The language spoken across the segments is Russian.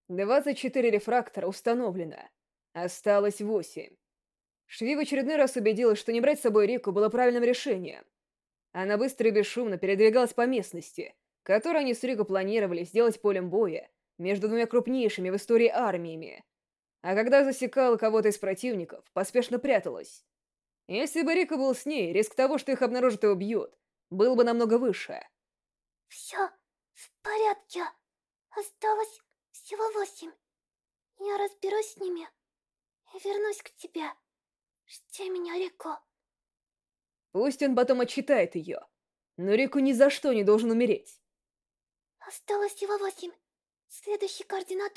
24 рефрактора установлено. Осталось 8. Шви в очередной раз убедилась, что не брать с собой Рику было правильным решением. Она быстро и бесшумно передвигалась по местности, которую они с Рику планировали сделать полем боя между двумя крупнейшими в истории армиями. А когда засекала кого-то из противников, поспешно пряталась. Если бы Рику был с ней, риск того, что их обнаружат и убьют, был бы намного выше. Все в порядке. Осталось всего 8. Я разберусь с ними и вернусь к тебе. Жди меня, Рико. Пусть он потом отчитает ее, но Рику ни за что не должен умереть. Осталось всего 8. Следующие координаты.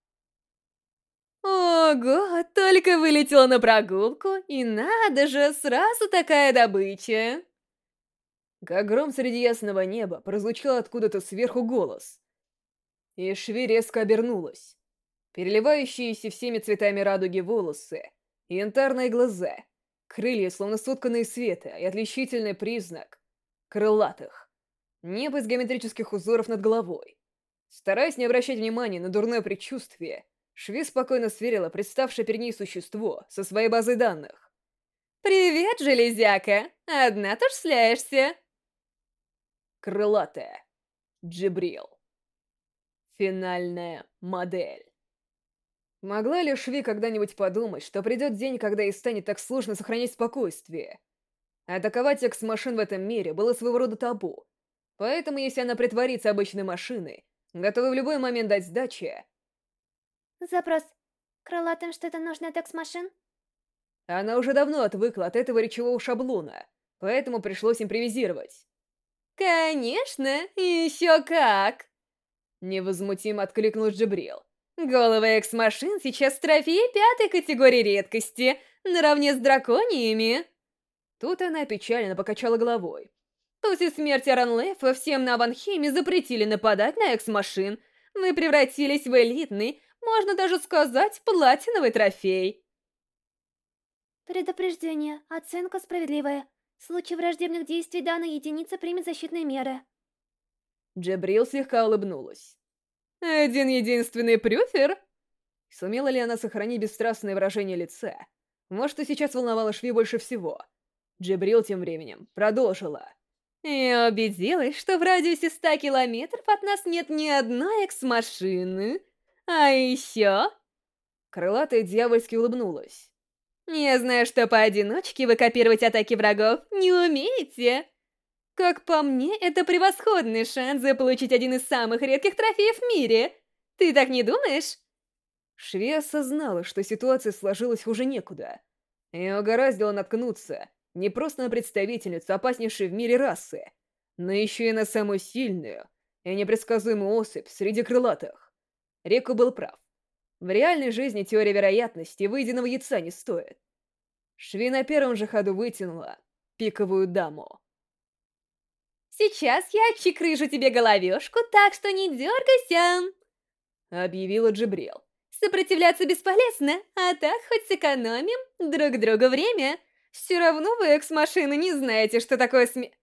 Ого, только вылетела на прогулку, и надо же, сразу такая добыча. Как гром среди ясного неба прозвучал откуда-то сверху голос. И Шви резко обернулась. Переливающиеся всеми цветами радуги волосы, янтарные глаза, крылья, словно сотканные из света, и отличительный признак — крылатых. Небо из геометрических узоров над головой. Стараясь не обращать внимания на дурное предчувствие, Шви спокойно сверила представшее перед ней существо со своей базой данных. Привет, железяка! Одна тут шляешься. Крылатая. Джибрил. Финальная модель. Могла ли Шви когда-нибудь подумать, что придет день, когда ей станет так сложно сохранять спокойствие? Атаковать экс-машин в этом мире было своего рода табу. Поэтому, если она притворится обычной машиной, готовой в любой момент дать сдачи, Запрос. Крылатым что-то нужно от экс-машин? она уже давно отвыкла от этого речевого шаблона, поэтому пришлось импровизировать. Конечно, еще как! Невозмутимо откликнулась Джибрил. Головы экс-машин сейчас трофеи 5-й категории редкости, наравне с дракониями. Тут она печально покачала головой. После смерти Ранлефа всем на Аванхеме запретили нападать на экс-машин. Вы превратились в элитный, можно даже сказать, платиновый трофей. Предупреждение. Оценка справедливая. В случае враждебных действий данная единица примет защитные меры. Джибрил слегка улыбнулась. Один-единственный прюфер? Сумела ли она сохранить бесстрастное выражение лица? Вот что сейчас волновало Шви больше всего. Джибрил тем временем продолжила. Я убедилась, что в радиусе 100 километров от нас нет ни одной экс-машины. А еще... Крылатая дьявольски улыбнулась. Я знаю, что поодиночке вы копировать атаки врагов не умеете. Как по мне, это превосходный шанс заполучить один из самых редких трофеев в мире. Ты так не думаешь? Шви осознала, что ситуация сложилась хуже некуда. И угораздило наткнуться не просто на представительницу опаснейшей в мире расы, но еще и на самую сильную и непредсказуемую особь среди крылатых. Реку был прав. В реальной жизни теория вероятности выеденного яйца не стоит. Шви на первом же ходу вытянула пиковую даму. Сейчас я отчекрыжу тебе головешку, так что не дергайся. Объявила Джибрил. Сопротивляться бесполезно, а так хоть сэкономим друг другу время. Все равно вы, экс-машины, не знаете, что такое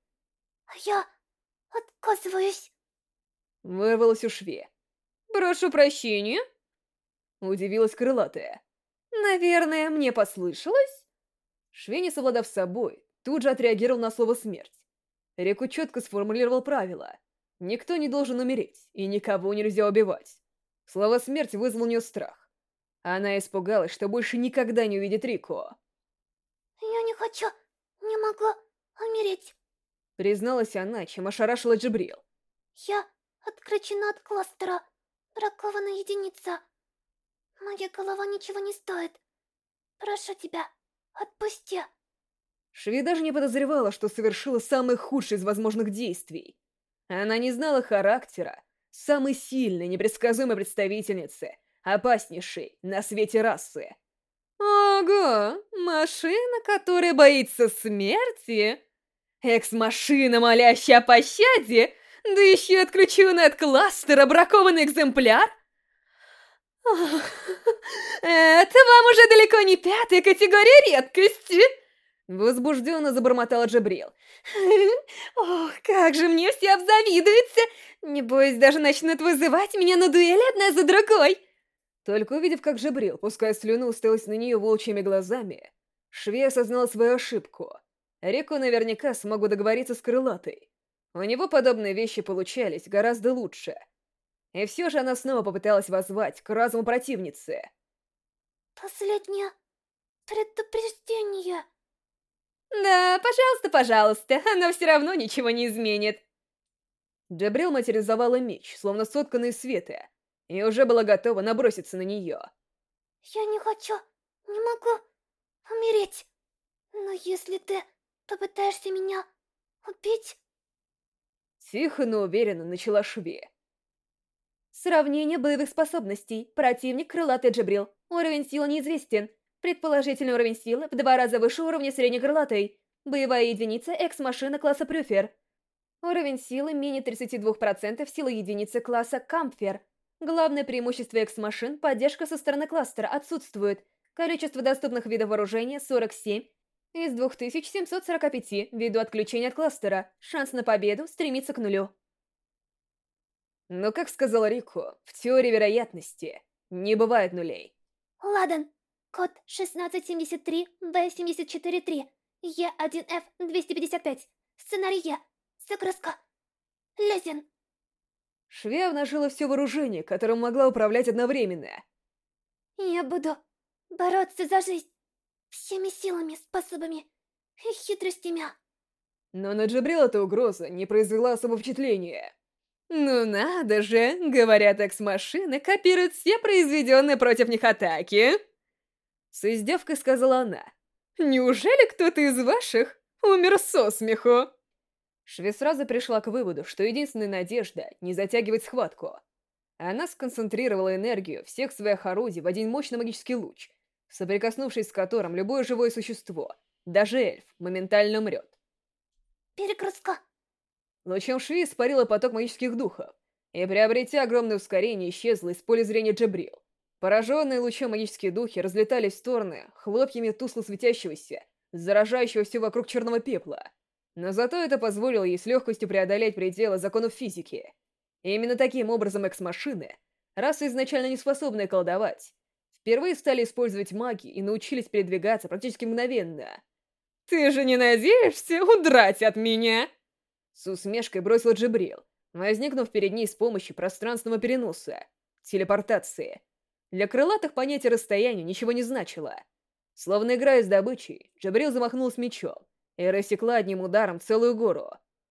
Я отказываюсь. Вырвалась у Шви. Прошу прощения. Удивилась крылатая. Наверное, мне послышалось? Шви, не совладав с собой, тут же отреагировал на слово «смерть». Реку четко сформулировал правила. Никто не должен умереть, и никого нельзя убивать. Слово «смерть» вызвал у нее страх. Она испугалась, что больше никогда не увидит Рико. Я не хочу, не могу умереть. Призналась она, чем ошарашила Джибрил. Я отключена от кластера. Бракованная единица. Моя голова ничего не стоит. Прошу тебя, отпусти. Шви даже не подозревала, что совершила самое худшее из возможных действий. Она не знала характера самой сильной, непредсказуемой представительницы, опаснейшей на свете расы. Ого, машина, которая боится смерти? Экс-машина, молящая о пощаде? Да еще и отключенный от кластера бракованный экземпляр? Ох, это вам уже далеко не 5-я категория редкости! Возбужденно забормотала Джабрил. Ох, как же мне все обзавидуются! Небось, даже начнут вызывать меня на дуэли одна за другой. Только увидев, как Джабрил, пуская слюну, уставилась на нее волчьими глазами, Шви осознала свою ошибку. Рико наверняка смог бы договориться с Крылатой. У него подобные вещи получались гораздо лучше. И все же она снова попыталась воззвать к разуму противницы. Последнее предупреждение. Да, пожалуйста, пожалуйста, оно все равно ничего не изменит. Джабрил материализовала меч, словно сотканный из света, и уже была готова наброситься на нее. Я не хочу, не могу умереть. Но если ты попытаешься меня убить... Тихо, но уверенно начала Шви. Сравнение боевых способностей. Противник крылатый Джабрил. Уровень силы неизвестен. Предположительный уровень силы в 2 раза выше уровня средней крылатой. Боевая единица экс-машина класса Прюфер. Уровень силы менее 32% силы единицы класса Кампфер. Главное преимущество экс-машин — поддержка со стороны кластера отсутствует. Количество доступных видов вооружения — 47 из 2745 ввиду отключения от кластера. Шанс на победу стремится к нулю. Но, как сказал Рико, в теории вероятности не бывает нулей. Ладан. Код 1673-B743. Е1F255. Сценарий Е. Загрузка. Лезен. Шви обнажила все вооружение, которым могла управлять одновременно. Я буду бороться за жизнь. Всеми силами, способами и хитростями. Но на Джабрил эта угроза не произвела особого впечатления. Ну надо же, говорят, экс-машины копируют все произведенные против них атаки. С издевкой сказала она. Неужели кто-то из ваших умер со смеху? Шви сразу пришла к выводу, что единственная надежда — не затягивать схватку. Она сконцентрировала энергию всех своих орудий в один мощный магический луч, соприкоснувшись с которым любое живое существо, даже эльф, моментально умрет. Перегрузка. Лучом Шви испарила поток магических духов, и, приобретя огромное ускорение, исчезла из поля зрения Джабрил. Пораженные лучом магические духи разлетались в стороны хлопьями тускло светящегося, заражающего все вокруг черного пепла. Но зато это позволило ей с легкостью преодолеть пределы законов физики. И именно таким образом экс-машины, раса изначально не способная колдовать, впервые стали использовать магию и научились передвигаться практически мгновенно. Ты же не надеешься удрать от меня? С усмешкой бросила Джабрил, возникнув перед ней с помощью пространственного переноса, телепортации. Для крылатых понятие расстояния ничего не значило. Словно играя с добычей, Джабрил замахнулась мечом и рассекла одним ударом целую гору.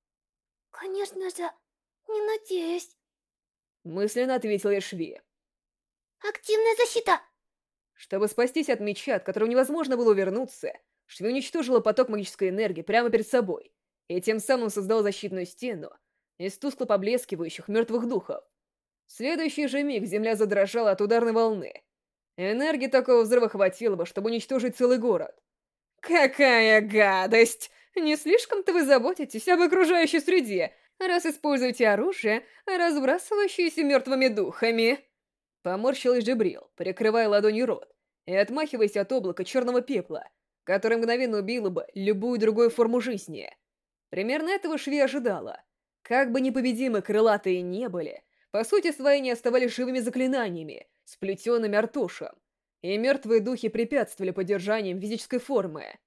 Конечно же, не надеюсь. Мысленно ответила Шви. Активная защита. Чтобы спастись от меча, от которого невозможно было увернуться, Шви уничтожила поток магической энергии прямо перед собой и тем самым создала защитную стену из тускло поблескивающих мертвых духов. В следующий же миг земля задрожала от ударной волны. Энергии такого взрыва хватило бы, чтобы уничтожить целый город. Какая гадость! Не слишком-то вы заботитесь об окружающей среде, раз используете оружие, разбрасывающееся мертвыми духами. Поморщилась Джабрил, прикрывая ладонью рот и отмахиваясь от облака черного пепла, которое мгновенно убило бы любую другую форму жизни. Примерно этого Шви ожидала. Как бы непобедимы крылатые не были, по сути своей не оставались живыми заклинаниями, сплетенными Артушем, и мертвые духи препятствовали поддержанием физической формы.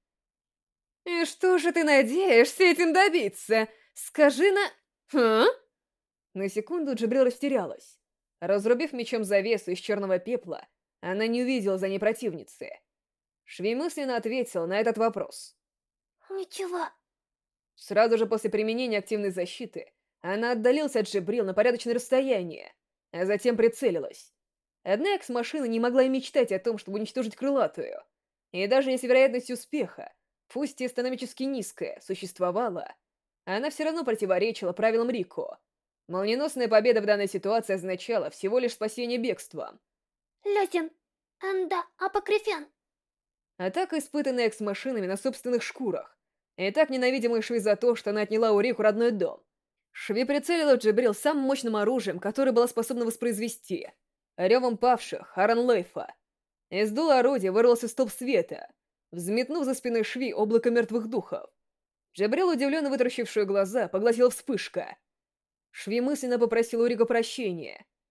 И что же ты надеешься этим добиться? Скажи на... А? На секунду Джабрил растерялась. Разрубив мечом завесу из черного пепла, она не увидела за ней противницы. Шви мысленно ответила на этот вопрос. Ничего. Сразу же после применения активной защиты она отдалилась от Джабрил на порядочное расстояние, а затем прицелилась. Одна экс-машина не могла и мечтать о том, чтобы уничтожить крылатую. И даже если вероятность успеха, пусть и астрономически низкая, существовала, она все равно противоречила правилам Рико. Молниеносная победа в данной ситуации означала всего лишь спасение бегством. Лезен. Анда Апокрифян. Атака, испытанная экс-машинами на собственных шкурах. И так ненавидимая Шви за то, что она отняла у Рику родной дом. Шви прицелила в Джабрил самым мощным оружием, которое была способна воспроизвести — ревом павших Харан Лейфа. Из дула орудия вырвался столб света, взметнув за спиной Шви облако мертвых духов. Джабрил, удивленно вытаращившую глаза, поглотила вспышка. Шви мысленно попросила у Рика прощения.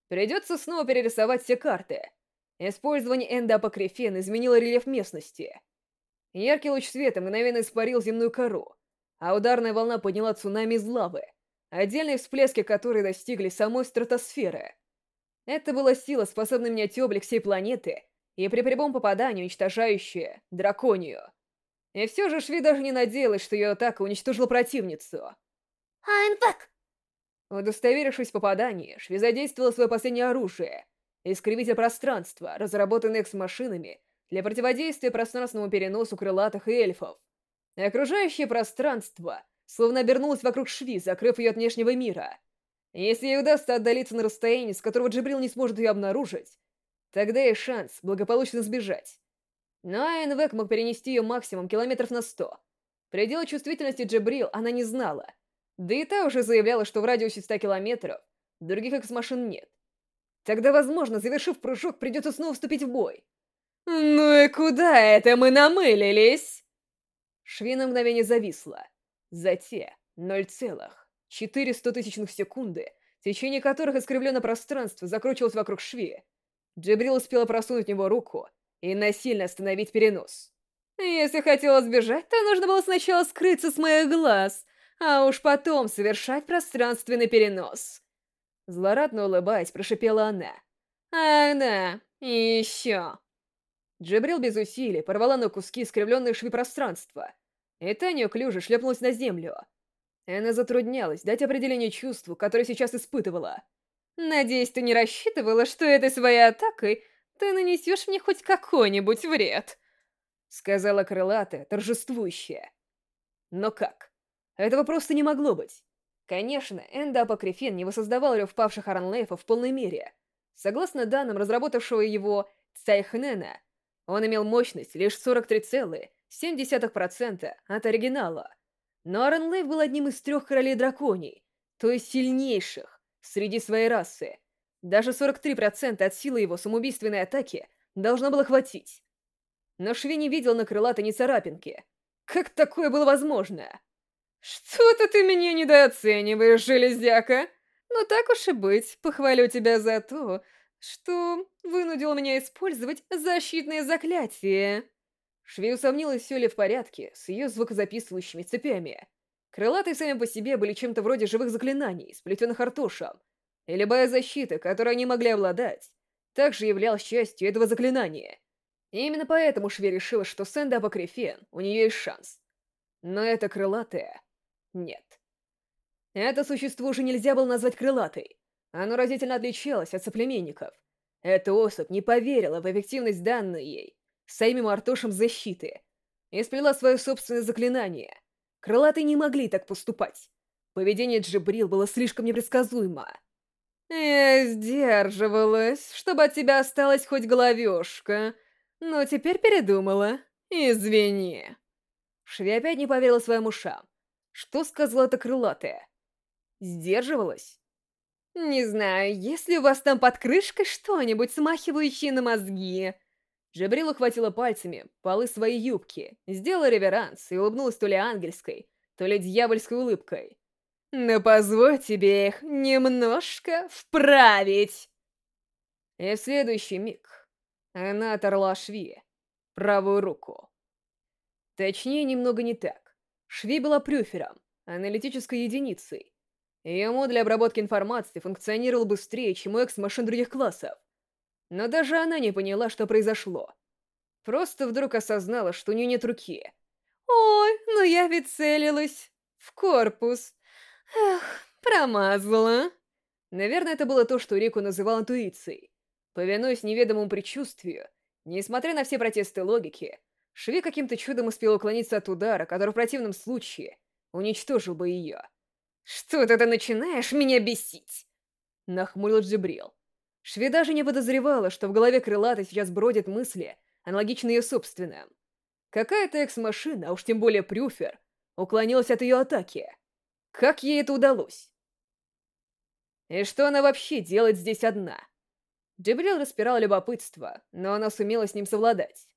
Придется снова перерисовать все карты. Использование эндоапокрифена изменило рельеф местности. Яркий луч света мгновенно испарил земную кору, а ударная волна подняла цунами из лавы, отдельные всплески которой достигли самой стратосферы. Это была сила, способная менять облик всей планеты и при прямом попадании уничтожающая драконию. И все же Шви даже не надеялась, что ее атака уничтожила противницу. Айнвек! Удостоверившись в попадании, Шви задействовала свое последнее оружие — искривитель пространства, разработанный экс-машинами для противодействия пространственному переносу крылатых и эльфов. Окружающее пространство словно обернулось вокруг Шви, закрыв ее от внешнего мира. Если ей удастся отдалиться на расстояние, с которого Джибрил не сможет ее обнаружить, тогда есть шанс благополучно сбежать. Но Айнвек мог перенести ее максимум километров на 100. Предела чувствительности Джибрил она не знала, да и та уже заявляла, что в радиусе 100 километров других экс-машин нет. Тогда, возможно, завершив прыжок, придется снова вступить в бой. «Ну и куда это мы намылились?» Шви на мгновение зависла. За те 0,04 секунды, в течение которых искривленное пространство закручивалось вокруг Шви, Джибрил успела просунуть в него руку и насильно остановить перенос. «Если хотела сбежать, то нужно было сначала скрыться с моих глаз, а уж потом совершать пространственный перенос». Злорадно улыбаясь, прошипела она. «Ах да, и еще». Джибрил без усилий порвала на куски искривленные швы пространства, и та неуклюже шлепнулась на землю. Она затруднялась дать определение чувству, которое сейчас испытывала. «Надеюсь, ты не рассчитывала, что этой своей атакой ты нанесешь мне хоть какой-нибудь вред», — сказала крылатая, торжествующая. Но как? Этого просто не могло быть. Конечно, эндоапокрифен не воссоздавал рев павших Аранлейфов в полной мере. Согласно данным разработавшего его Цайхнена, он имел мощность лишь 43,7% от оригинала. Но Аранлейф был одним из 3 королей драконий, то есть сильнейших среди своей расы. Даже 43% от силы его самоубийственной атаки должно было хватить. Но Шви не видел на крылатой ни царапинки. Как такое было возможно? «Что-то ты меня недооцениваешь, железяка. Ну так уж и быть, похвалю тебя за то, что вынудил меня использовать защитные заклятия». Шви усомнилась, все ли в порядке с ее звукозаписывающими цепями. Крылатые сами по себе были чем-то вроде живых заклинаний, сплетенных Артушем, и любая защита, которой они могли обладать, также являлась частью этого заклинания. И именно поэтому Шви решила, что с эндоапокрифен у нее есть шанс. Но это крылатая... Нет. Это существо уже нельзя было назвать крылатой. Оно разительно отличалось от соплеменников. Эта особь не поверила в эффективность данной ей самим Артошем защиты и сплела свое собственное заклинание. Крылатые не могли так поступать. Поведение Джибрил было слишком непредсказуемо. «Я сдерживалась, чтобы от тебя осталась хоть головешка, но теперь передумала. Извини». Шви опять не поверила своим ушам. Что сказала эта крылатая? Сдерживалась? «Не знаю, есть ли у вас там под крышкой что-нибудь, смахивающее на мозги?» Джабрил ухватила пальцами полы своей юбки, сделала реверанс и улыбнулась то ли ангельской, то ли дьявольской улыбкой. «Но позволь тебе их немножко вправить!» И в следующий миг она оторла Шви правую руку. Точнее, немного не так. Шви была прюфером, аналитической единицей. Ее мод для обработки информации функционировал быстрее, чем у экс-машин других классов. Но даже она не поняла, что произошло. Просто вдруг осознала, что у нее нет руки. «Ой, ну я ведь целилась в корпус. Эх, промазала». Наверное, это было то, что Рику называл интуицией. Повинуясь неведомому предчувствию, несмотря на все протесты логики, Шви каким-то чудом успел уклониться от удара, который в противном случае уничтожил бы ее. «Что-то ты начинаешь меня бесить!» Нахмурил Джибрил. Шви даже не подозревала, что в голове крылатой сейчас бродят мысли, аналогичные ее собственным. Какая-то экс-машина, а уж тем более Прюфер, уклонилась от ее атаки. Как ей это удалось? И что она вообще делает здесь одна? Джибрил распирал любопытство, но она сумела с ним совладать.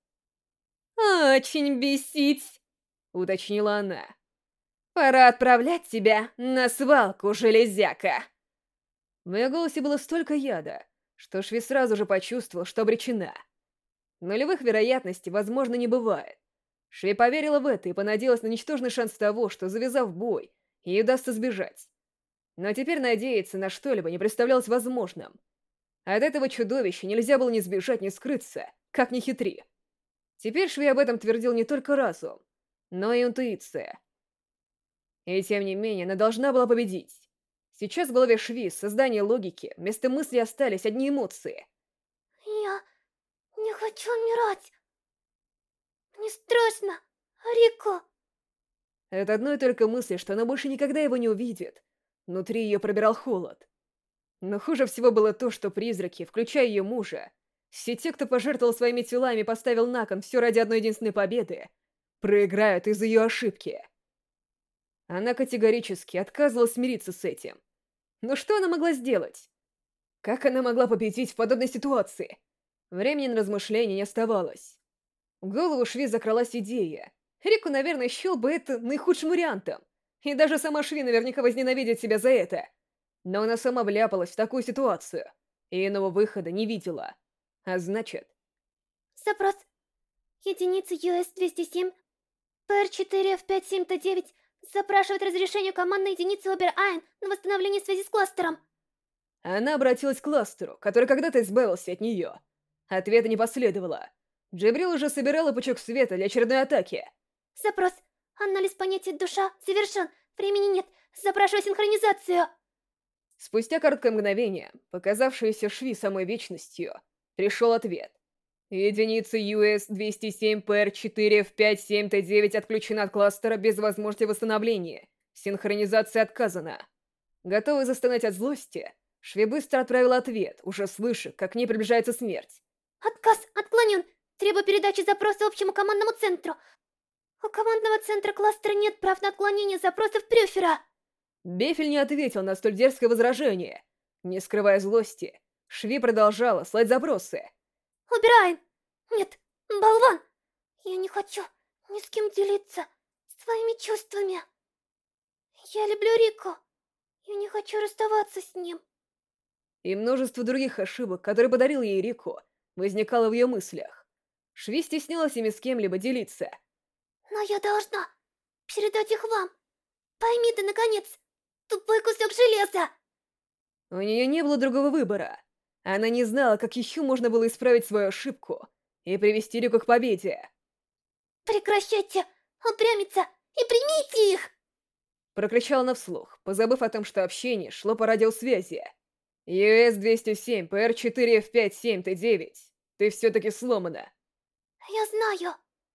«Очень бесить!» — уточнила она. «Пора отправлять тебя на свалку, железяка!» В ее голосе было столько яда, что Шви сразу же почувствовал, что обречена. Нулевых вероятностей, возможно, не бывает. Шви поверила в это и понадеялась на ничтожный шанс того, что, завязав бой, ей удастся сбежать. Но теперь надеяться на что-либо не представлялось возможным. От этого чудовища нельзя было ни сбежать, ни скрыться, как ни хитри. Теперь Шви об этом твердил не только разум, но и интуиция. И тем не менее, она должна была победить. Сейчас в голове Шви, создание логики, вместо мыслей остались одни эмоции. Я не хочу умирать. Мне страшно, Рико. От одной только мысли, что она больше никогда его не увидит, внутри ее пробирал холод. Но хуже всего было то, что призраки, включая ее мужа, все те, кто пожертвовал своими телами и поставил на кон все ради одной единственной победы, проиграют из-за ее ошибки. Она категорически отказывалась смириться с этим. Но что она могла сделать? Как она могла победить в подобной ситуации? Времени на размышления не оставалось. В голову Шви закралась идея. Рику, наверное, счел бы это наихудшим вариантом. И даже сама Шви наверняка возненавидит себя за это. Но она сама вляпалась в такую ситуацию, и иного выхода не видела. А значит... Запрос. Единица US-207, PR4F57T9 запрашивает разрешение командной единицы Обер-Айн на восстановление связи с кластером. Она обратилась к кластеру, который когда-то избавился от нее. Ответа не последовало. Джибрил уже собирала пучок света для очередной атаки. Запрос. Анализ понятия «душа» завершен. Времени нет. Запрашиваю синхронизацию. Спустя короткое мгновение, показавшееся Шви самой вечностью, пришел ответ. Единица US-207-PR4F57T9 отключена от кластера без возможности восстановления. Синхронизация отказана. Готовый застонать от злости, Шви быстро отправила ответ, уже слыша, как к ней приближается смерть. Отказ отклонен. Требую передачи запроса общему командному центру. У командного центра кластера нет прав на отклонение запросов Прюфера. Бефель не ответил на столь дерзкое возражение. Не скрывая злости, Шви продолжала слать запросы. Убираем. Нет, болван. Я не хочу ни с кем делиться своими чувствами. Я люблю Рику. Я не хочу расставаться с ним. И множество других ошибок, которые подарил ей Рику, возникало в ее мыслях. Шви стеснялась ими с кем-либо делиться. Но я должна передать их вам. Пойми ты, наконец, тупой кусок железа. У нее не было другого выбора. Она не знала, как еще можно было исправить свою ошибку и привести Рику к победе. Прекращайте упрямиться и примите их! Прокричала она вслух, позабыв о том, что общение шло по радиосвязи. US-207, PR4F57T9, ты все-таки сломана. Я знаю.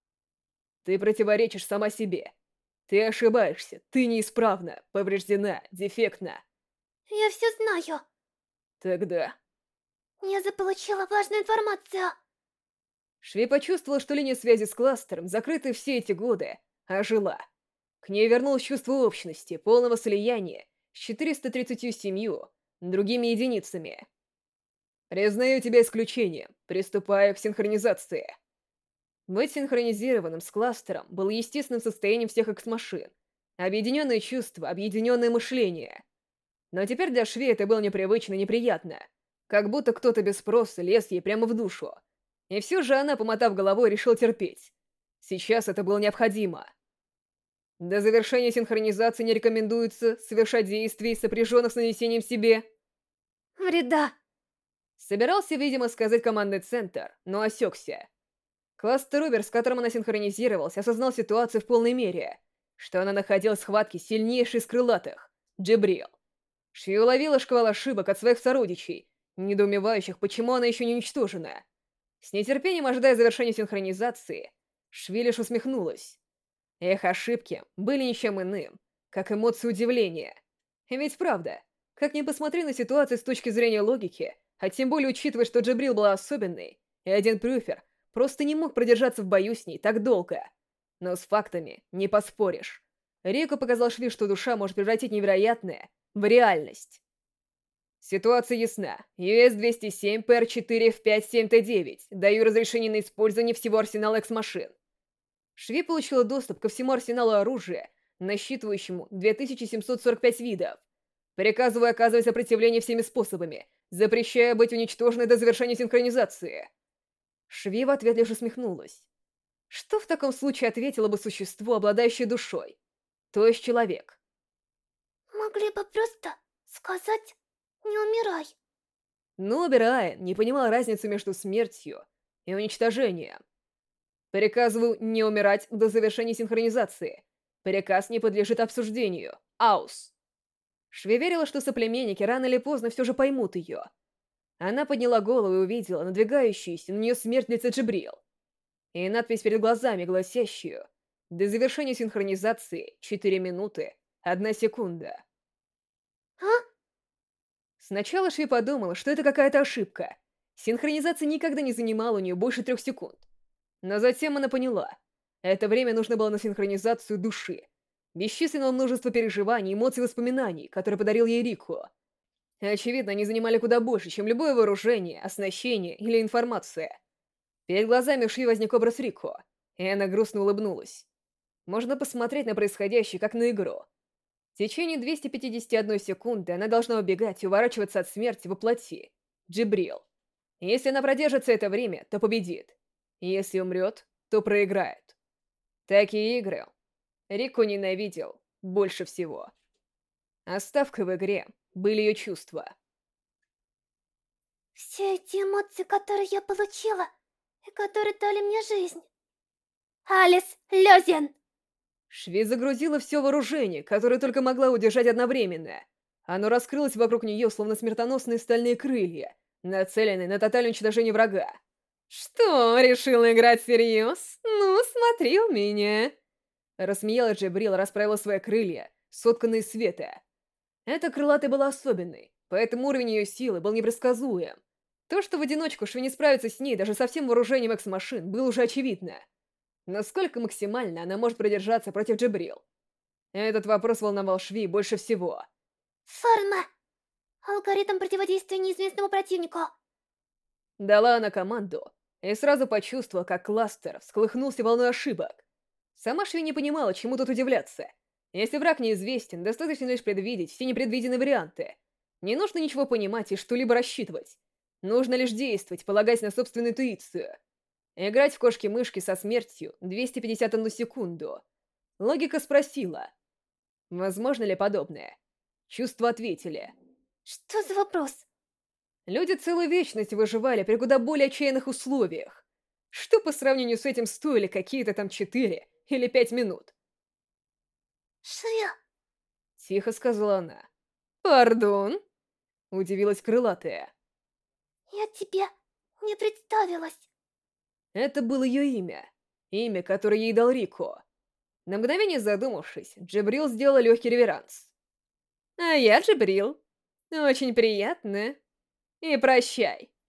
Ты противоречишь сама себе. Ты ошибаешься, ты неисправна, повреждена, дефектна. Я все знаю. Тогда... Я заполучила важную информацию. Шви почувствовала, что линия связи с кластером, закрытая все эти годы, ожила. К ней вернулось чувство общности, полного слияния с 437 другими единицами. Признаю тебя исключением, приступаю к синхронизации. Быть синхронизированным с кластером было естественным состоянием всех экс-машин. Объединенное чувство, объединенное мышление. Но теперь для Шви это было непривычно и неприятно. Как будто кто-то без спроса лез ей прямо в душу. И все же она, помотав головой, решила терпеть. Сейчас это было необходимо. До завершения синхронизации не рекомендуется совершать действий, сопряженных с нанесением себе... Вреда. Собирался, видимо, сказать командный центр, но осекся. Кластер Убер, с которым она синхронизировалась, осознал ситуацию в полной мере, что она находилась в схватке сильнейшей из крылатых — Джибрил. Шви уловила шквал ошибок от своих сородичей, недоумевающих, почему она еще не уничтожена. С нетерпением ожидая завершения синхронизации, Шви лишь усмехнулась. Их ошибки были ничем иным, как эмоции удивления. Ведь правда, как ни посмотри на ситуацию с точки зрения логики, а тем более учитывая, что Джибрил была особенной, и один Прюфер просто не мог продержаться в бою с ней так долго. Но с фактами не поспоришь. Рико показал Шви, что душа может превратить невероятное в реальность. Ситуация ясна. US-207, PR4F57T9. Даю разрешение на использование всего арсенала экс-машин. Шви получила доступ ко всему арсеналу оружия, насчитывающему 2745 видов. Приказываю оказывать сопротивление всеми способами. Запрещаю быть уничтоженной до завершения синхронизации. Шви в ответ лишь усмехнулась. Что в таком случае ответило бы существо, обладающее душой? То есть человек. Могли бы просто сказать «не умирай». Но Брайан не понимал разницу между смертью и уничтожением. Приказываю не умирать до завершения синхронизации. Приказ не подлежит обсуждению. Аус. Шви верила, что соплеменники рано или поздно все же поймут ее. Она подняла голову и увидела надвигающуюся на нее смерть лица Джибрил. И надпись перед глазами, гласящую: «До завершения синхронизации 4 минуты, 1 секунда». А? Сначала Шви подумала, что это какая-то ошибка. Синхронизация никогда не занимала у нее больше 3 секунд. Но затем она поняла. Это время нужно было на синхронизацию души. Бесчисленного множества переживаний, эмоций и воспоминаний, которые подарил ей Рико. Очевидно, они занимали куда больше, чем любое вооружение, оснащение или информация. Перед глазами Шви возник образ Рико, и она грустно улыбнулась. Можно посмотреть на происходящее как на игру. В течение 251 секунды она должна убегать и уворачиваться от смерти во плоти. Джибрил. Если она продержится это время, то победит. Если умрет, то проиграет. Такие игры Рико ненавидел больше всего. Оставкой в игре были ее чувства. Все эти эмоции, которые я получила, и которые дали мне жизнь. Алис Лёзен! Шви загрузила все вооружение, которое только могла удержать одновременно. Оно раскрылось вокруг нее, словно смертоносные стальные крылья, нацеленные на тотальное уничтожение врага. «Что, решила играть всерьез? Ну, смотри у меня!» Рассмеялась Джибрил, расправила свои крылья, сотканные из света. Эта крылатая была особенной, поэтому уровень ее силы был непредсказуем. То, что в одиночку Шви не справится с ней даже со всем вооружением экс-машин, было уже очевидно. Насколько максимально она может продержаться против Джибрил? Этот вопрос волновал Шви больше всего. Форма! Алгоритм противодействия неизвестному противнику. Дала она команду, и сразу почувствовала, как кластер всколыхнулся волной ошибок. Сама Шви не понимала, чему тут удивляться. Если враг неизвестен, достаточно лишь предвидеть все непредвиденные варианты. Не нужно ничего понимать и что-либо рассчитывать. Нужно лишь действовать, полагаясь на собственную интуицию. Играть в кошки-мышки со смертью 251 секунду. Логика спросила, возможно ли подобное. Чувства ответили. Что за вопрос? Люди целую вечность выживали при куда более отчаянных условиях. Что по сравнению с этим стоили какие-то там 4 или 5 минут? Шия, Тихо сказала она. «Пардон?» Удивилась крылатая. я тебе не представилась. Это было ее имя. Имя, которое ей дал Рико. На мгновение задумавшись, Джибрил сделала легкий реверанс. «А я Джибрил. Очень приятно. И прощай».